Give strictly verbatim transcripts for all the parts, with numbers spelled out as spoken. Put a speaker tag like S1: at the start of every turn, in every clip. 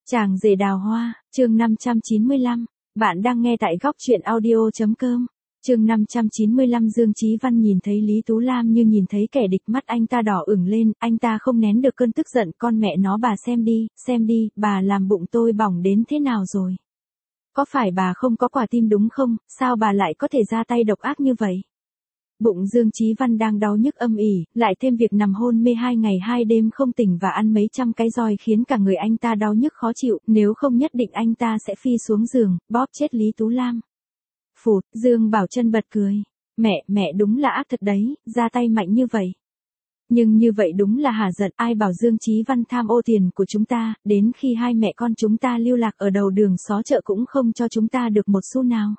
S1: Chàng rể đào hoa, chương năm trăm chín mươi lăm, bạn đang nghe tại góc truyện audio.com. Chương năm trăm chín mươi lăm Dương Chí Văn nhìn thấy Lý Tú Lam như nhìn thấy kẻ địch, mắt anh ta đỏ ửng lên, anh ta không nén được cơn tức giận, con mẹ nó bà xem đi, xem đi, bà làm bụng tôi bỏng đến thế nào rồi. Có phải bà không có quả tim đúng không, sao bà lại có thể ra tay độc ác như vậy? Bụng Dương Chí Văn đang đau nhức âm ỉ, lại thêm việc nằm hôn mê hai ngày hai đêm không tỉnh và ăn mấy trăm cái roi khiến cả người anh ta đau nhức khó chịu, nếu không nhất định anh ta sẽ phi xuống giường, bóp chết Lý Tú Lam. Phụt, Dương Bảo Trân bật cười. Mẹ, mẹ đúng là ác thật đấy, ra tay mạnh như vậy. Nhưng như vậy đúng là hả giận, ai bảo Dương Chí Văn tham ô tiền của chúng ta, đến khi hai mẹ con chúng ta lưu lạc ở đầu đường xó chợ cũng không cho chúng ta được một xu nào.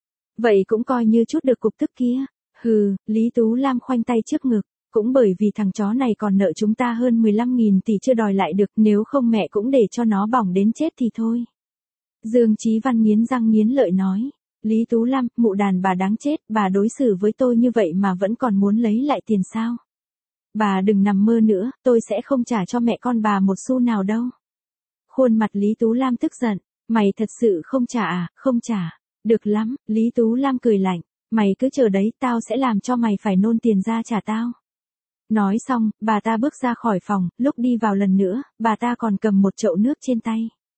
S1: Vậy cũng coi như chút được cục tức kia. Hừ, Lý Tú Lam khoanh tay trước ngực, cũng bởi vì thằng chó này còn nợ chúng ta hơn mười lăm nghìn tỷ chưa đòi lại được, nếu không mẹ cũng để cho nó bỏng đến chết thì thôi. Dương Chí Văn nghiến răng nghiến lợi nói, Lý Tú Lam, mụ đàn bà đáng chết, bà đối xử với tôi như vậy mà vẫn còn muốn lấy lại tiền sao? Bà đừng nằm mơ nữa, tôi sẽ không trả cho mẹ con bà một xu nào đâu. Khuôn mặt Lý Tú Lam tức giận, mày thật sự không trả à, không trả, được lắm, Lý Tú Lam cười lạnh. Mày cứ chờ đấy, tao sẽ làm cho mày phải nôn tiền ra trả tao. Nói xong, bà ta bước ra khỏi phòng, lúc đi vào lần nữa, bà ta còn cầm một chậu nước trên tay.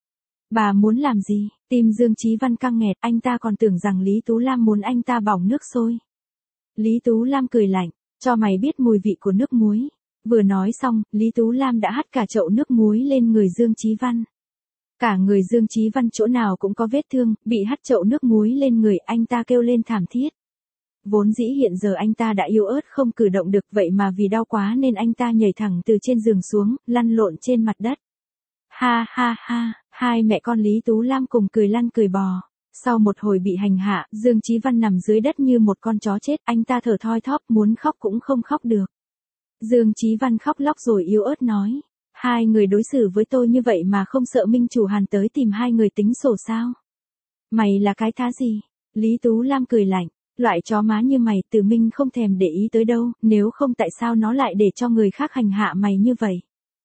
S1: Bà muốn làm gì? Tim Dương Chí Văn căng nghẹt, anh ta còn tưởng rằng Lý Tú Lam muốn anh ta bỏng nước sôi. Lý Tú Lam cười lạnh, cho mày biết mùi vị của nước muối. Vừa nói xong, Lý Tú Lam đã hắt cả chậu nước muối lên người Dương Chí Văn. Cả người Dương Chí Văn chỗ nào cũng có vết thương, bị hắt chậu nước muối lên người, anh ta kêu lên thảm thiết. Vốn dĩ hiện giờ anh ta đã yếu ớt không cử động được, vậy mà vì đau quá nên anh ta nhảy thẳng từ trên giường xuống, lăn lộn trên mặt đất. Ha ha ha, hai mẹ con Lý Tú Lam cùng cười lăn cười bò. Sau một hồi bị hành hạ, Dương Chí Văn nằm dưới đất như một con chó chết, anh ta thở thoi thóp, muốn khóc cũng không khóc được. Dương Chí Văn khóc lóc rồi yếu ớt nói, hai người đối xử với tôi như vậy mà không sợ Minh chủ Hàn tới tìm hai người tính sổ sao? Mày là cái thá gì? Lý Tú Lam cười lạnh. Loại chó má như mày, Tử Minh không thèm để ý tới đâu, nếu không tại sao nó lại để cho người khác hành hạ mày như vậy.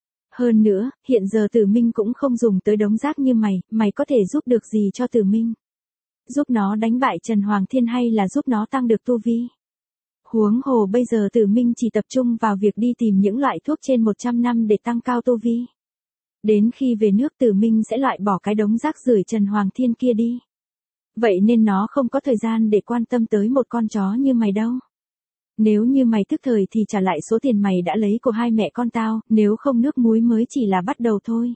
S1: Hơn nữa, hiện giờ Tử Minh cũng không dùng tới đống rác như mày, mày có thể giúp được gì cho Tử Minh? Giúp nó đánh bại Trần Hoàng Thiên hay là giúp nó tăng được tu vi? Huống hồ bây giờ Tử Minh chỉ tập trung vào việc đi tìm những loại thuốc trên một trăm năm để tăng cao tu vi. Đến khi về nước Tử Minh sẽ loại bỏ cái đống rác rưởi Trần Hoàng Thiên kia đi. Vậy nên nó không có thời gian để quan tâm tới một con chó như mày đâu. Nếu như mày tức thời thì trả lại số tiền mày đã lấy của hai mẹ con tao, nếu không nước muối mới chỉ là bắt đầu thôi.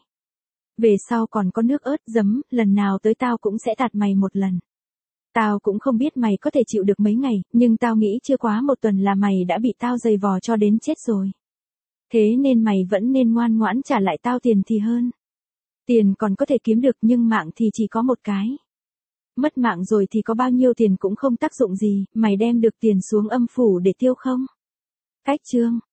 S1: Về sau còn có nước ớt, giấm, lần nào tới tao cũng sẽ tạt mày một lần. Tao cũng không biết mày có thể chịu được mấy ngày, nhưng tao nghĩ chưa quá một tuần là mày đã bị tao giày vò cho đến chết rồi. Thế nên mày vẫn nên ngoan ngoãn trả lại tao tiền thì hơn. Tiền còn có thể kiếm được nhưng mạng thì chỉ có một cái. Mất mạng rồi thì có bao nhiêu tiền cũng không tác dụng gì, mày đem được tiền xuống âm phủ để tiêu không? Cách chương,